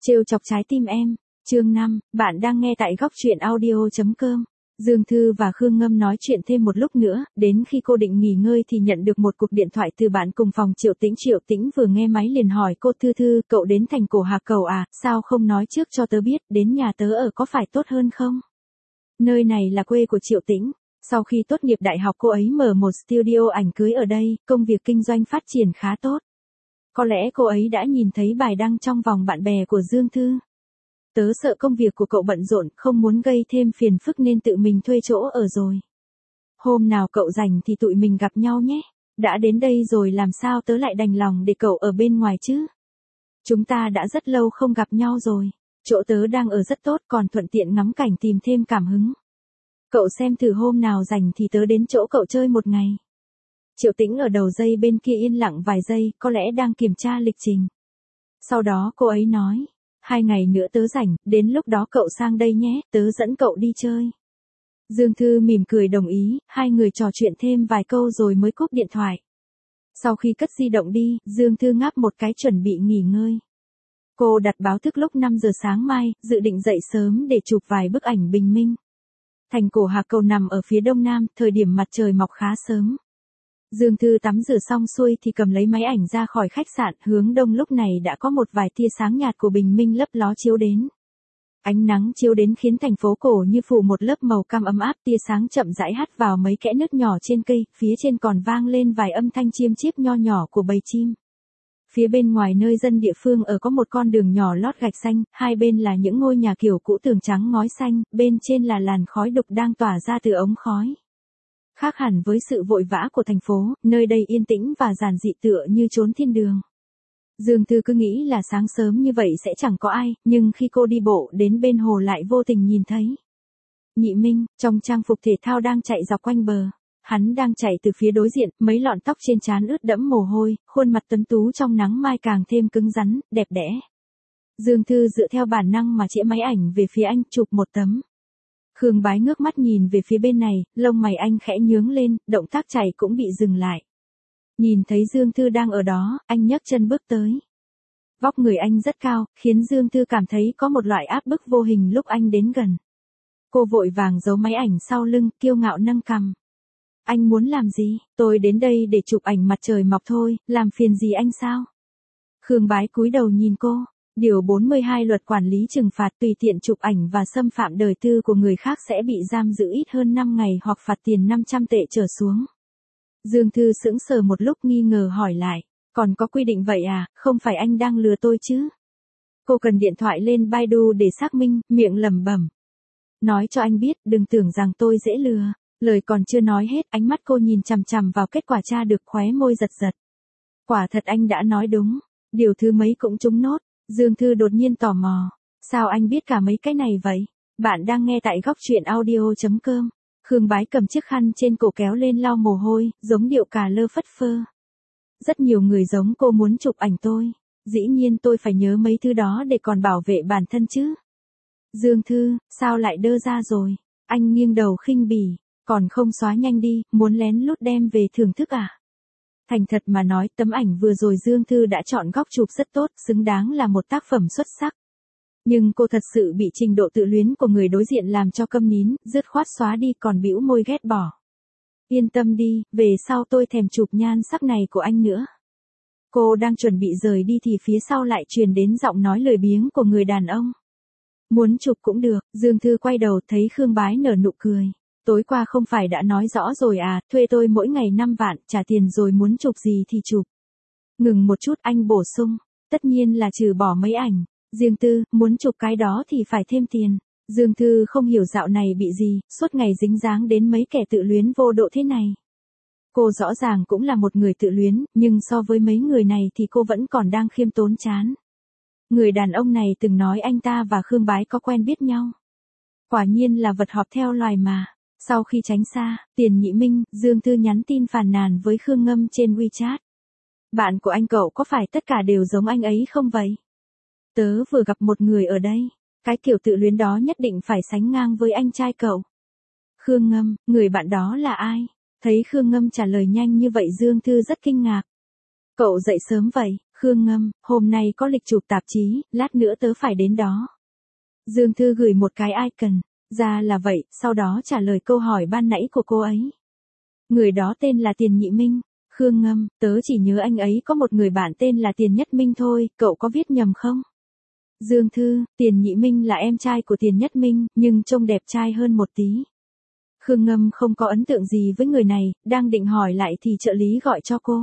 Trêu chọc trái tim em. Chương 5, bạn đang nghe tại góc truyện audio.com. Dương Thư và Khương Ngâm nói chuyện thêm một lúc nữa, đến khi cô định nghỉ ngơi thì nhận được một cuộc điện thoại từ bạn cùng phòng Triệu Tĩnh. Triệu Tĩnh vừa nghe máy liền hỏi cô: Thư, cậu đến thành cổ Hà Cầu à, sao không nói trước cho tớ biết, đến nhà tớ ở có phải tốt hơn không? Nơi này là quê của Triệu Tĩnh. Sau khi tốt nghiệp đại học cô ấy mở một studio ảnh cưới ở đây, công việc kinh doanh phát triển khá tốt. Có lẽ cô ấy đã nhìn thấy bài đăng trong vòng bạn bè của Dương Thư. Tớ sợ công việc của cậu bận rộn, không muốn gây thêm phiền phức nên tự mình thuê chỗ ở rồi. Hôm nào cậu rảnh thì tụi mình gặp nhau nhé. Đã đến đây rồi làm sao tớ lại đành lòng để cậu ở bên ngoài chứ? Chúng ta đã rất lâu không gặp nhau rồi. Chỗ tớ đang ở rất tốt, còn thuận tiện ngắm cảnh tìm thêm cảm hứng. Cậu xem thử hôm nào rảnh thì tớ đến chỗ cậu chơi một ngày. Triệu Tĩnh ở đầu dây bên kia yên lặng vài giây, có lẽ đang kiểm tra lịch trình. Sau đó cô ấy nói: 2 ngày nữa tớ rảnh, đến lúc đó cậu sang đây nhé, tớ dẫn cậu đi chơi. Dương Thư mỉm cười đồng ý, hai người trò chuyện thêm vài câu rồi mới cúp điện thoại. Sau khi cất di động đi, Dương Thư ngáp một cái chuẩn bị nghỉ ngơi. Cô đặt báo thức lúc 5 giờ sáng mai, dự định dậy sớm để chụp vài bức ảnh bình minh. Thành cổ Hà Cầu nằm ở phía đông nam, thời điểm mặt trời mọc khá sớm. Dương Thư tắm rửa xong xuôi thì cầm lấy máy ảnh ra khỏi khách sạn, hướng đông lúc này đã có một vài tia sáng nhạt của bình minh lấp ló chiếu đến. Ánh nắng chiếu đến khiến thành phố cổ như phủ một lớp màu cam ấm áp, tia sáng chậm rãi hắt vào mấy kẽ nứt nhỏ trên cây, phía trên còn vang lên vài âm thanh chiêm chiếp nho nhỏ của bầy chim. Phía bên ngoài nơi dân địa phương ở có một con đường nhỏ lót gạch xanh, hai bên là những ngôi nhà kiểu cũ tường trắng ngói xanh, bên trên là làn khói đục đang tỏa ra từ ống khói. Khác hẳn với sự vội vã của thành phố, nơi đây yên tĩnh và giản dị tựa như chốn thiên đường. Dương Thư cứ nghĩ là sáng sớm như vậy sẽ chẳng có ai, nhưng khi cô đi bộ đến bên hồ lại vô tình nhìn thấy Nhị Minh, trong trang phục thể thao đang chạy dọc quanh bờ. Hắn đang chạy từ phía đối diện, mấy lọn tóc trên trán ướt đẫm mồ hôi, khuôn mặt tuấn tú trong nắng mai càng thêm cứng rắn, đẹp đẽ. Dương Thư dựa theo bản năng mà chĩa máy ảnh về phía anh, chụp một tấm. Khương Bái ngước mắt nhìn về phía bên này, lông mày anh khẽ nhướng lên, động tác chạy cũng bị dừng lại. Nhìn thấy Dương Thư đang ở đó, anh nhấc chân bước tới. Vóc người anh rất cao, khiến Dương Thư cảm thấy có một loại áp bức vô hình lúc anh đến gần. Cô vội vàng giấu máy ảnh sau lưng, kiêu ngạo nâng cằm. Anh muốn làm gì? Tôi đến đây để chụp ảnh mặt trời mọc thôi, làm phiền gì anh sao? Khương Bái cúi đầu nhìn cô. Điều 42 luật quản lý trừng phạt: tùy tiện chụp ảnh và xâm phạm đời tư của người khác sẽ bị giam giữ ít hơn 5 ngày hoặc phạt tiền 500 tệ trở xuống. Dương Thư sững sờ một lúc nghi ngờ hỏi lại: còn có quy định vậy à, không phải anh đang lừa tôi chứ? Cô cần điện thoại lên Baidu để xác minh, miệng lẩm bẩm: nói cho anh biết, đừng tưởng rằng tôi dễ lừa. Lời còn chưa nói hết, ánh mắt cô nhìn chằm chằm vào kết quả tra được, khóe môi giật giật. Quả thật anh đã nói đúng, điều thứ mấy cũng trúng nốt. Dương Thư đột nhiên tò mò, sao anh biết cả mấy cái này vậy? Bạn đang nghe tại góc truyện audio.com. Khương Bái cầm chiếc khăn trên cổ kéo lên lau mồ hôi, giống điệu cà lơ phất phơ. Rất nhiều người giống cô muốn chụp ảnh tôi, dĩ nhiên tôi phải nhớ mấy thứ đó để còn bảo vệ bản thân chứ. Dương Thư, sao lại đơ ra rồi? Anh nghiêng đầu khinh bỉ, còn không xóa nhanh đi, muốn lén lút đem về thưởng thức à? Thành thật mà nói, tấm ảnh vừa rồi Dương Thư đã chọn góc chụp rất tốt, xứng đáng là một tác phẩm xuất sắc. Nhưng cô thật sự bị trình độ tự luyến của người đối diện làm cho câm nín, dứt khoát xóa đi còn bĩu môi ghét bỏ. Yên tâm đi, về sau tôi thèm chụp nhan sắc này của anh nữa. Cô đang chuẩn bị rời đi thì phía sau lại truyền đến giọng nói lười biếng của người đàn ông. Muốn chụp cũng được. Dương Thư quay đầu thấy Khương Bái nở nụ cười. Tối qua không phải đã nói rõ rồi à, thuê tôi mỗi ngày 5 vạn, trả tiền rồi muốn chụp gì thì chụp. Ngừng một chút anh bổ sung, tất nhiên là trừ bỏ mấy ảnh. Dương Tư, muốn chụp cái đó thì phải thêm tiền. Dương Thư không hiểu dạo này bị gì, suốt ngày dính dáng đến mấy kẻ tự luyến vô độ thế này. Cô rõ ràng cũng là một người tự luyến, nhưng so với mấy người này thì cô vẫn còn đang khiêm tốn chán. Người đàn ông này từng nói anh ta và Khương Bái có quen biết nhau. Quả nhiên là vật họp theo loài mà. Sau khi tránh xa, Tiền Nhị Minh, Dương Thư nhắn tin phàn nàn với Khương Ngâm trên WeChat. Bạn của anh cậu có phải tất cả đều giống anh ấy không vậy? Tớ vừa gặp một người ở đây, cái kiểu tự luyến đó nhất định phải sánh ngang với anh trai cậu. Khương Ngâm, người bạn đó là ai? Thấy Khương Ngâm trả lời nhanh như vậy Dương Thư rất kinh ngạc. Cậu dậy sớm vậy? Khương Ngâm, hôm nay có lịch chụp tạp chí, lát nữa tớ phải đến đó. Dương Thư gửi một cái icon, ra là vậy, sau đó trả lời câu hỏi ban nãy của cô ấy. Người đó tên là Tiền Nhị Minh. Khương Ngâm, tớ chỉ nhớ anh ấy có một người bạn tên là Tiền Nhất Minh thôi, cậu có viết nhầm không? Dương Thư, Tiền Nhị Minh là em trai của Tiền Nhất Minh, nhưng trông đẹp trai hơn một tí. Khương Ngâm không có ấn tượng gì với người này, đang định hỏi lại thì trợ lý gọi cho cô.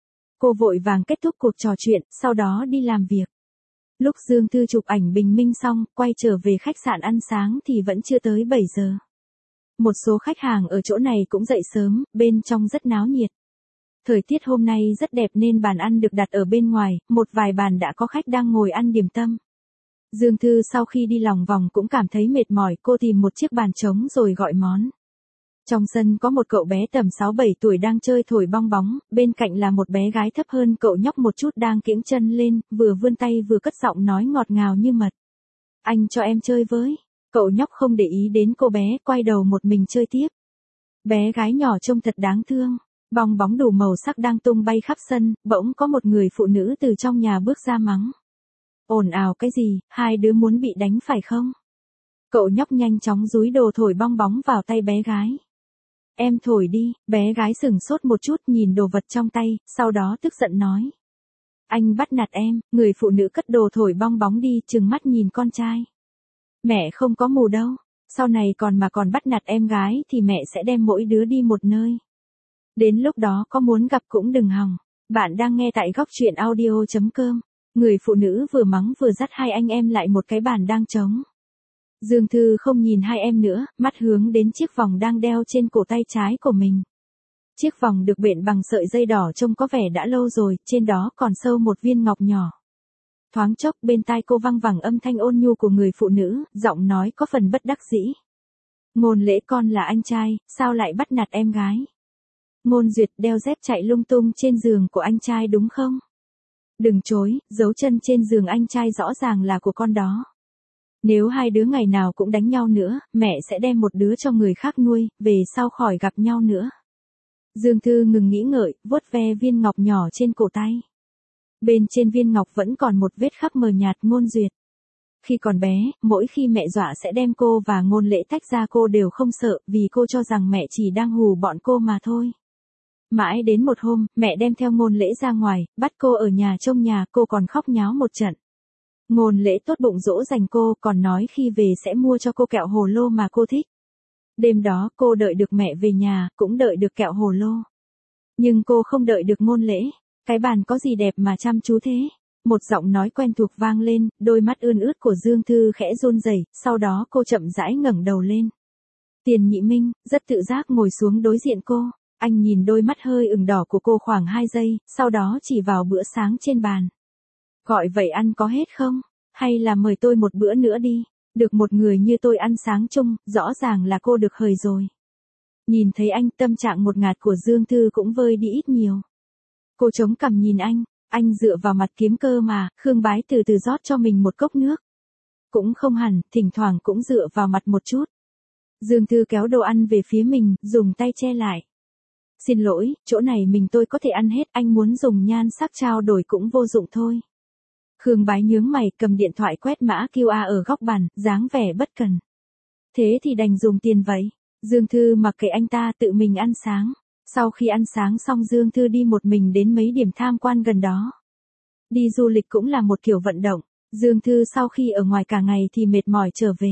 Cô vội vàng kết thúc cuộc trò chuyện, sau đó đi làm việc. Lúc Dương Thư chụp ảnh bình minh xong, quay trở về khách sạn ăn sáng thì vẫn chưa tới 7 giờ. Một số khách hàng ở chỗ này cũng dậy sớm, bên trong rất náo nhiệt. Thời tiết hôm nay rất đẹp nên bàn ăn được đặt ở bên ngoài, một vài bàn đã có khách đang ngồi ăn điểm tâm. Dương Thư sau khi đi lòng vòng cũng cảm thấy mệt mỏi, cô tìm một chiếc bàn trống rồi gọi món. Trong sân có một cậu bé tầm 6-7 tuổi đang chơi thổi bong bóng, bên cạnh là một bé gái thấp hơn cậu nhóc một chút đang kiễng chân lên, vừa vươn tay vừa cất giọng nói ngọt ngào như mật. Anh cho em chơi với. Cậu nhóc không để ý đến cô bé, quay đầu một mình chơi tiếp. Bé gái nhỏ trông thật đáng thương. Bong bóng đủ màu sắc đang tung bay khắp sân, bỗng có một người phụ nữ từ trong nhà bước ra mắng. Ồn ào cái gì, hai đứa muốn bị đánh phải không? Cậu nhóc nhanh chóng dúi đồ thổi bong bóng vào tay bé gái. Em thổi đi, bé gái sửng sốt một chút nhìn đồ vật trong tay, sau đó tức giận nói. Anh bắt nạt em, người phụ nữ cất đồ thổi bong bóng đi, trừng mắt nhìn con trai. Mẹ không có mù đâu, sau này còn bắt nạt em gái thì mẹ sẽ đem mỗi đứa đi một nơi. Đến lúc đó có muốn gặp cũng đừng hòng. Bạn đang nghe tại góc truyện audio.com. Người phụ nữ vừa mắng vừa dắt hai anh em lại một cái bàn đang trống. Dương Thư không nhìn hai em nữa, mắt hướng đến chiếc vòng đang đeo trên cổ tay trái của mình. Chiếc vòng được bện bằng sợi dây đỏ trông có vẻ đã lâu rồi, trên đó còn sâu một viên ngọc nhỏ. Thoáng chốc bên tai cô văng vẳng âm thanh ôn nhu của người phụ nữ, giọng nói có phần bất đắc dĩ. Ngôn Lễ con là anh trai, sao lại bắt nạt em gái? Ngôn Duyệt đeo dép chạy lung tung trên giường của anh trai đúng không? Đừng chối, dấu chân trên giường anh trai rõ ràng là của con đó. Nếu hai đứa ngày nào cũng đánh nhau nữa, mẹ sẽ đem một đứa cho người khác nuôi, về sau khỏi gặp nhau nữa. Dương Thư ngừng nghĩ ngợi, vuốt ve viên ngọc nhỏ trên cổ tay. Bên trên viên ngọc vẫn còn một vết khắc mờ nhạt. Ngôn Duyệt. Khi còn bé, mỗi khi mẹ dọa sẽ đem cô và Ngôn Lễ tách ra cô đều không sợ, vì cô cho rằng mẹ chỉ đang hù bọn cô mà thôi. Mãi đến một hôm, mẹ đem theo Ngôn Lễ ra ngoài, bắt cô ở nhà trông nhà, cô còn khóc nháo một trận. Ngôn Lễ tốt bụng dỗ dành cô, còn nói khi về sẽ mua cho cô kẹo hồ lô mà cô thích. Đêm đó cô đợi được mẹ về nhà, cũng đợi được kẹo hồ lô. Nhưng cô không đợi được Ngôn Lễ. Cái bàn có gì đẹp mà chăm chú thế? Một giọng nói quen thuộc vang lên, đôi mắt ươn ướt của Dương Thư khẽ run rẩy, sau đó cô chậm rãi ngẩng đầu lên. Tiền Nhị Minh, rất tự giác ngồi xuống đối diện cô. Anh nhìn đôi mắt hơi ửng đỏ của cô khoảng 2 giây, sau đó chỉ vào bữa sáng trên bàn. Gọi vậy ăn có hết không? Hay là mời tôi một bữa nữa đi? Được một người như tôi ăn sáng chung, rõ ràng là cô được hời rồi. Nhìn thấy anh, tâm trạng ngột ngạt của Dương Thư cũng vơi đi ít nhiều. Cô chống cằm nhìn anh dựa vào mặt kiếm cơ mà. Khương Bái từ từ rót cho mình một cốc nước. Cũng không hẳn, thỉnh thoảng cũng dựa vào mặt một chút. Dương Thư kéo đồ ăn về phía mình, dùng tay che lại. Xin lỗi, chỗ này tôi có thể ăn hết, anh muốn dùng nhan sắc trao đổi cũng vô dụng thôi. Khương Bái nhướng mày, cầm điện thoại quét mã QR ở góc bàn, dáng vẻ bất cần. Thế thì đành dùng tiền vậy. Dương Thư mặc kệ anh ta, tự mình ăn sáng. Sau khi ăn sáng xong Dương Thư đi một mình đến mấy điểm tham quan gần đó. Đi du lịch cũng là một kiểu vận động. Dương Thư sau khi ở ngoài cả ngày thì mệt mỏi trở về.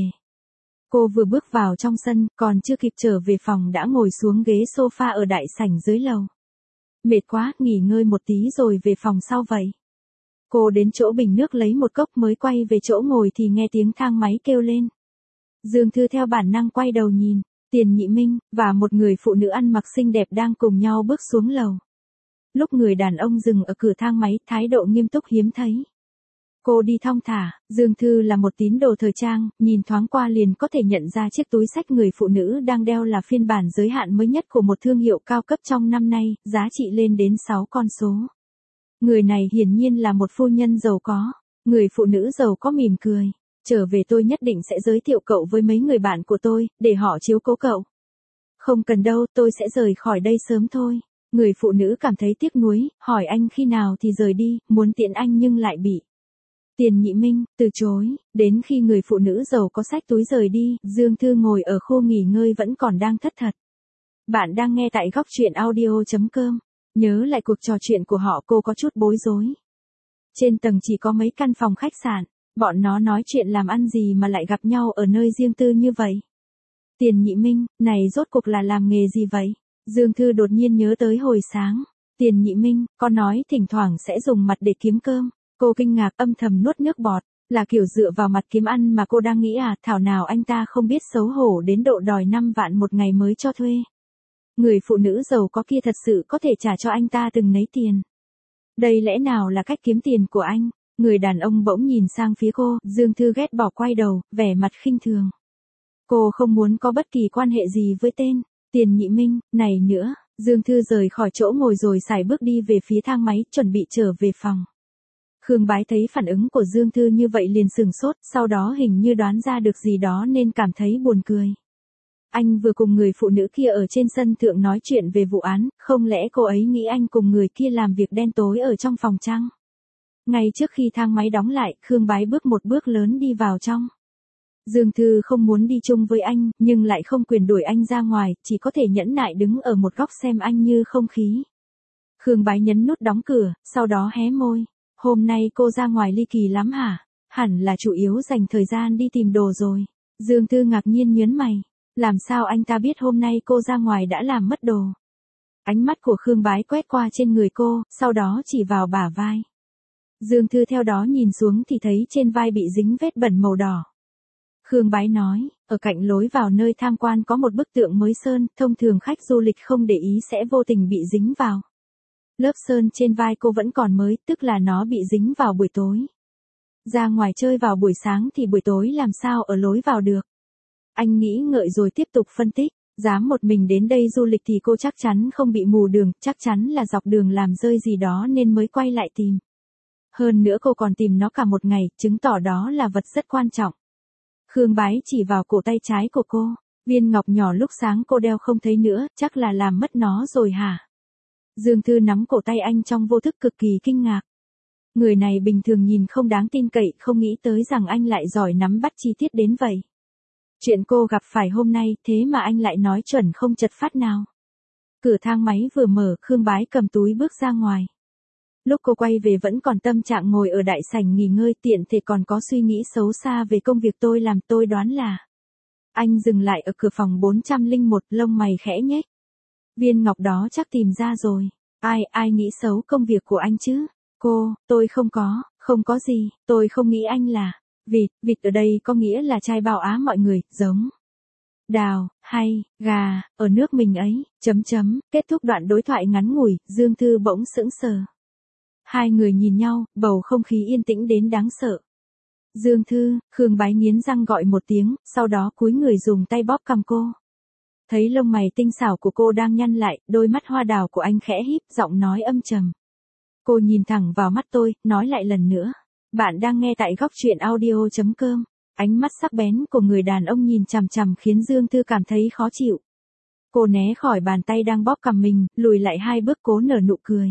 Cô vừa bước vào trong sân, còn chưa kịp trở về phòng đã ngồi xuống ghế sofa ở đại sảnh dưới lầu. Mệt quá, nghỉ ngơi một tí rồi về phòng sau vậy. Cô đến chỗ bình nước lấy một cốc mới quay về chỗ ngồi thì nghe tiếng thang máy kêu lên. Dương Thư theo bản năng quay đầu nhìn, Tiền Nhị Minh, và một người phụ nữ ăn mặc xinh đẹp đang cùng nhau bước xuống lầu. Lúc người đàn ông dừng ở cửa thang máy, thái độ nghiêm túc hiếm thấy. Cô đi thong thả, Dương Thư là một tín đồ thời trang, nhìn thoáng qua liền có thể nhận ra chiếc túi xách người phụ nữ đang đeo là phiên bản giới hạn mới nhất của một thương hiệu cao cấp trong năm nay, giá trị lên đến 6 con số. Người này hiển nhiên là một phu nhân giàu có. Người phụ nữ giàu có mỉm cười. Trở về tôi nhất định sẽ giới thiệu cậu với mấy người bạn của tôi, để họ chiếu cố cậu. Không cần đâu, tôi sẽ rời khỏi đây sớm thôi. Người phụ nữ cảm thấy tiếc nuối, hỏi anh khi nào thì rời đi, muốn tiễn anh nhưng lại bị Tiền Nhị Minh từ chối. Đến khi người phụ nữ giàu có xách túi rời đi, Dương Thư ngồi ở khu nghỉ ngơi vẫn còn đang thất thật. Bạn đang nghe tại góc truyện audio.com. Nhớ lại cuộc trò chuyện của họ, cô có chút bối rối. Trên tầng chỉ có mấy căn phòng khách sạn, bọn nó nói chuyện làm ăn gì mà lại gặp nhau ở nơi riêng tư như vậy. Tiền Nhị Minh, này rốt cuộc là làm nghề gì vậy? Dương Thư đột nhiên nhớ tới hồi sáng. Tiền Nhị Minh, con nói thỉnh thoảng sẽ dùng mặt để kiếm cơm. Cô kinh ngạc âm thầm nuốt nước bọt, là kiểu dựa vào mặt kiếm ăn mà cô đang nghĩ à, thảo nào anh ta không biết xấu hổ đến độ đòi 5 vạn một ngày mới cho thuê. Người phụ nữ giàu có kia thật sự có thể trả cho anh ta từng nấy tiền. Đây lẽ nào là cách kiếm tiền của anh? Người đàn ông bỗng nhìn sang phía cô, Dương Thư ghét bỏ quay đầu, vẻ mặt khinh thường. Cô không muốn có bất kỳ quan hệ gì với tên Tiền Nhị Minh này nữa. Dương Thư rời khỏi chỗ ngồi rồi sải bước đi về phía thang máy, chuẩn bị trở về phòng. Khương Bái thấy phản ứng của Dương Thư như vậy liền sửng sốt, sau đó hình như đoán ra được gì đó nên cảm thấy buồn cười. Anh vừa cùng người phụ nữ kia ở trên sân thượng nói chuyện về vụ án, không lẽ cô ấy nghĩ anh cùng người kia làm việc đen tối ở trong phòng chăng? Ngay trước khi thang máy đóng lại, Khương Bái bước một bước lớn đi vào trong. Dương Thư không muốn đi chung với anh, nhưng lại không quyền đuổi anh ra ngoài, chỉ có thể nhẫn nại đứng ở một góc xem anh như không khí. Khương Bái nhấn nút đóng cửa, sau đó hé môi. Hôm nay cô ra ngoài ly kỳ lắm hả? Hẳn là chủ yếu dành thời gian đi tìm đồ rồi. Dương Thư ngạc nhiên nhớn mày. Làm sao anh ta biết hôm nay cô ra ngoài đã làm mất đồ? Ánh mắt của Khương Bái quét qua trên người cô, sau đó chỉ vào bả vai. Dương Thư theo đó nhìn xuống thì thấy trên vai bị dính vết bẩn màu đỏ. Khương Bái nói, ở cạnh lối vào nơi tham quan có một bức tượng mới sơn, thông thường khách du lịch không để ý sẽ vô tình bị dính vào. Lớp sơn trên vai cô vẫn còn mới, tức là nó bị dính vào buổi tối. Ra ngoài chơi vào buổi sáng thì buổi tối làm sao ở lối vào được. Anh nghĩ ngợi rồi tiếp tục phân tích, dám một mình đến đây du lịch thì cô chắc chắn không bị mù đường, chắc chắn là dọc đường làm rơi gì đó nên mới quay lại tìm. Hơn nữa cô còn tìm nó cả một ngày, chứng tỏ đó là vật rất quan trọng. Khương Bái chỉ vào cổ tay trái của cô, viên ngọc nhỏ lúc sáng cô đeo không thấy nữa, chắc là làm mất nó rồi hả? Dương Thư nắm cổ tay anh trong vô thức cực kỳ kinh ngạc. Người này bình thường nhìn không đáng tin cậy, không nghĩ tới rằng anh lại giỏi nắm bắt chi tiết đến vậy. Chuyện cô gặp phải hôm nay, thế mà anh lại nói chuẩn không chật phát nào. Cửa thang máy vừa mở, Khương Bái cầm túi bước ra ngoài. Lúc cô quay về vẫn còn tâm trạng ngồi ở đại sảnh nghỉ ngơi, tiện thể còn có suy nghĩ xấu xa về công việc tôi làm, tôi đoán là. Anh dừng lại ở cửa phòng 401, lông mày khẽ nhếch. Viên ngọc đó chắc tìm ra rồi. Ai nghĩ xấu công việc của anh chứ? Tôi không có gì, tôi không nghĩ anh là vịt ở đây có nghĩa là trai bao á mọi người, giống đào, hay, gà, ở nước mình ấy, Kết thúc đoạn đối thoại ngắn ngủi, Dương Thư bỗng sững sờ. Hai người nhìn nhau, bầu không khí yên tĩnh đến đáng sợ. Dương Thư, Khương Bái nghiến răng gọi một tiếng, sau đó cúi người dùng tay bóp cằm cô. Thấy lông mày tinh xảo của cô đang nhăn lại, đôi mắt hoa đào của anh khẽ híp, giọng nói âm trầm. Cô nhìn thẳng vào mắt tôi, nói lại lần nữa. Bạn đang nghe tại góc truyện audio.com. Ánh mắt sắc bén của người đàn ông nhìn chằm chằm khiến Dương Thư cảm thấy khó chịu. Cô né khỏi bàn tay đang bóp cằm mình, lùi lại 2 bước cố nở nụ cười.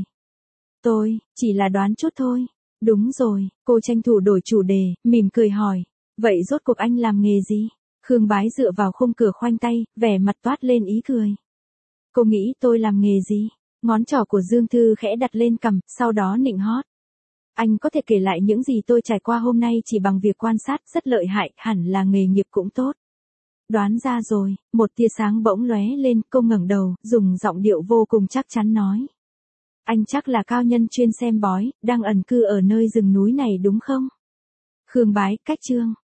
Tôi, chỉ là đoán chút thôi. Đúng rồi, cô tranh thủ đổi chủ đề, mỉm cười hỏi. Vậy rốt cuộc anh làm nghề gì? Khương Bái dựa vào khung cửa khoanh tay, vẻ mặt toát lên ý cười. Cô nghĩ tôi làm nghề gì? Ngón trỏ của Dương Thư khẽ đặt lên cằm, sau đó nịnh hót. Anh có thể kể lại những gì tôi trải qua hôm nay chỉ bằng việc quan sát, rất lợi hại, hẳn là nghề nghiệp cũng tốt. Đoán ra rồi, một tia sáng bỗng lóe lên, cô ngẩng đầu, dùng giọng điệu vô cùng chắc chắn nói. Anh chắc là cao nhân chuyên xem bói, đang ẩn cư ở nơi rừng núi này đúng không? Khương Bái, cách chương.